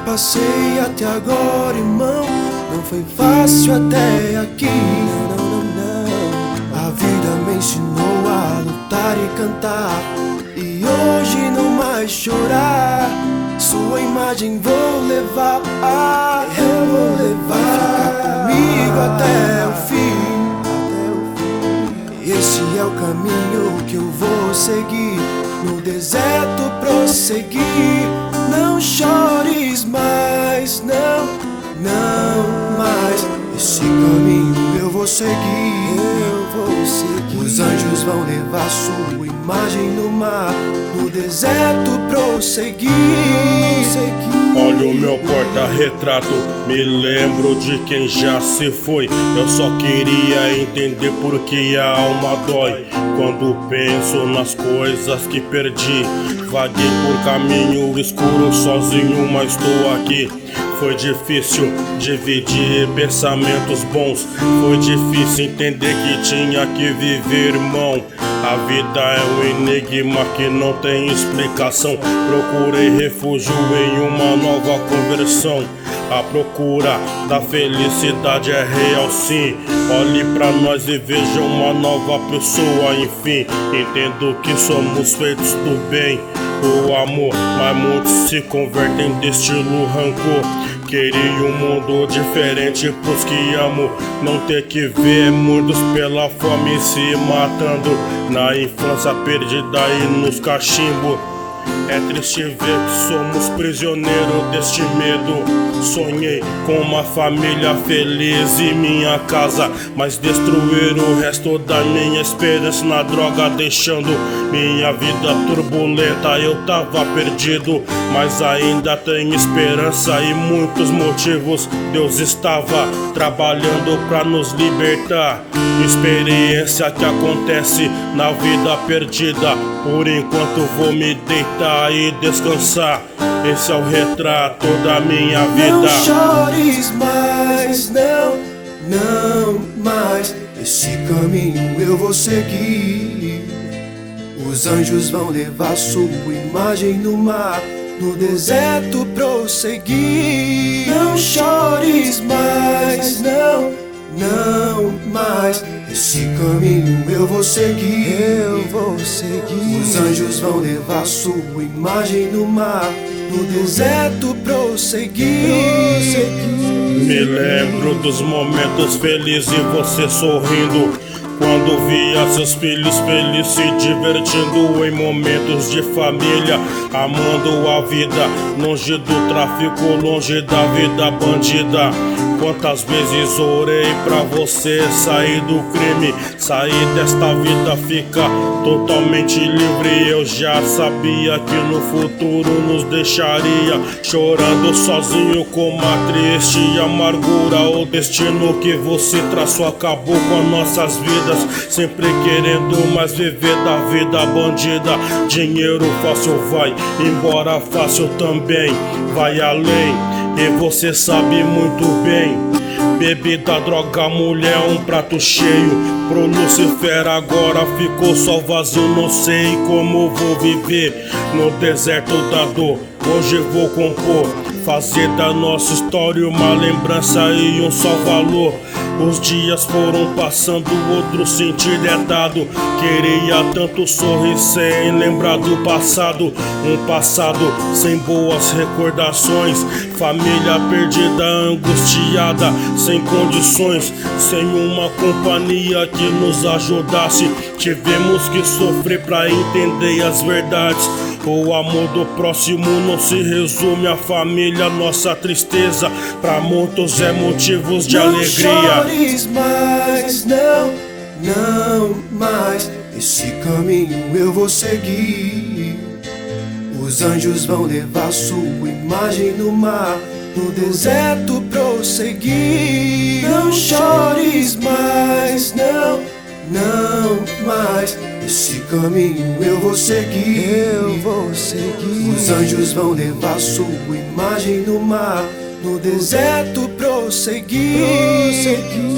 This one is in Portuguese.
passei até agora, irmão, não foi fácil até aqui. Não. A vida me ensinou a lutar e cantar, e hoje não mais chorar. Sua imagem vou levar, eu vou levar. Ficar comigo até o fim. Esse é o caminho que eu vou seguir, no deserto prosseguir. Não chores mais, não mais. Esse caminho eu vou seguir, Os anjos vão levar sua imagem no mar, no deserto prosseguir. Olha o meu porta-retrato, me lembro de quem já se foi. Eu só queria entender por que a alma dói quando penso nas coisas que perdi. Vaguei por caminho escuro sozinho, mas estou aqui. Foi difícil dividir pensamentos bons, foi difícil entender que tinha que viver, irmão. A vida é um enigma que não tem explicação. Procurei refúgio em uma nova conversão. A procura da felicidade é real, sim. Olhe pra nós e veja uma nova pessoa, enfim. Entendo que somos feitos do bem, o amor, mas muitos se convertem de estilo rancor. Queria um mundo diferente pros que amo, não ter que ver muitos pela fome se matando, na infância perdida e nos cachimbos. É triste ver que somos prisioneiros deste medo. Sonhei com uma família feliz e minha casa, mas destruíram o resto da minha esperança na droga, deixando minha vida turbulenta. Eu tava perdido, mas ainda tenho esperança e muitos motivos. Deus estava trabalhando pra nos libertar. Experiência que acontece na vida perdida. Por enquanto vou me deitar e descansar. Esse é o retrato da minha vida. Não chores mais, não mais. Esse caminho eu vou seguir. Os anjos vão levar sua imagem no mar, no deserto prosseguir. Não chores mais, não mais. Esse caminho eu vou seguir, Os anjos vão levar sua imagem no mar, no deserto prosseguir. Me lembro dos momentos felizes e você sorrindo, quando via seus filhos felizes se divertindo em momentos de família, amando a vida, longe do tráfico, longe da vida bandida. Quantas vezes orei pra você sair do crime, sair desta vida, ficar totalmente livre. Eu já sabia que no futuro nos deixaria chorando sozinho com uma triste amargura. O destino que você traçou acabou com as nossas vidas, sempre querendo mais viver da vida bandida. Dinheiro fácil vai embora, fácil também vai além, e você sabe muito bem. Bebida, droga, mulher, um prato cheio. Pro Lucifer agora ficou só vazio. Não sei como vou viver no deserto da dor. Hoje vou compor, fazer da nossa história uma lembrança e um só valor. Os dias foram passando, outro sentido é dado. Queria tanto sorrir sem lembrar do passado, um passado sem boas recordações. Família perdida, angustiada, sem condições, sem uma companhia que nos ajudasse. Tivemos que sofrer pra entender as verdades. O amor do próximo não se resume à família. Nossa tristeza pra muitos é motivos de alegria. Não chores mais, não mais. Esse caminho eu vou seguir. Os anjos vão levar sua imagem no mar, no deserto prosseguir. Não chores mais, não mais. Esse caminho eu vou seguir, Os anjos vão levar sua imagem no mar, no deserto prosseguir.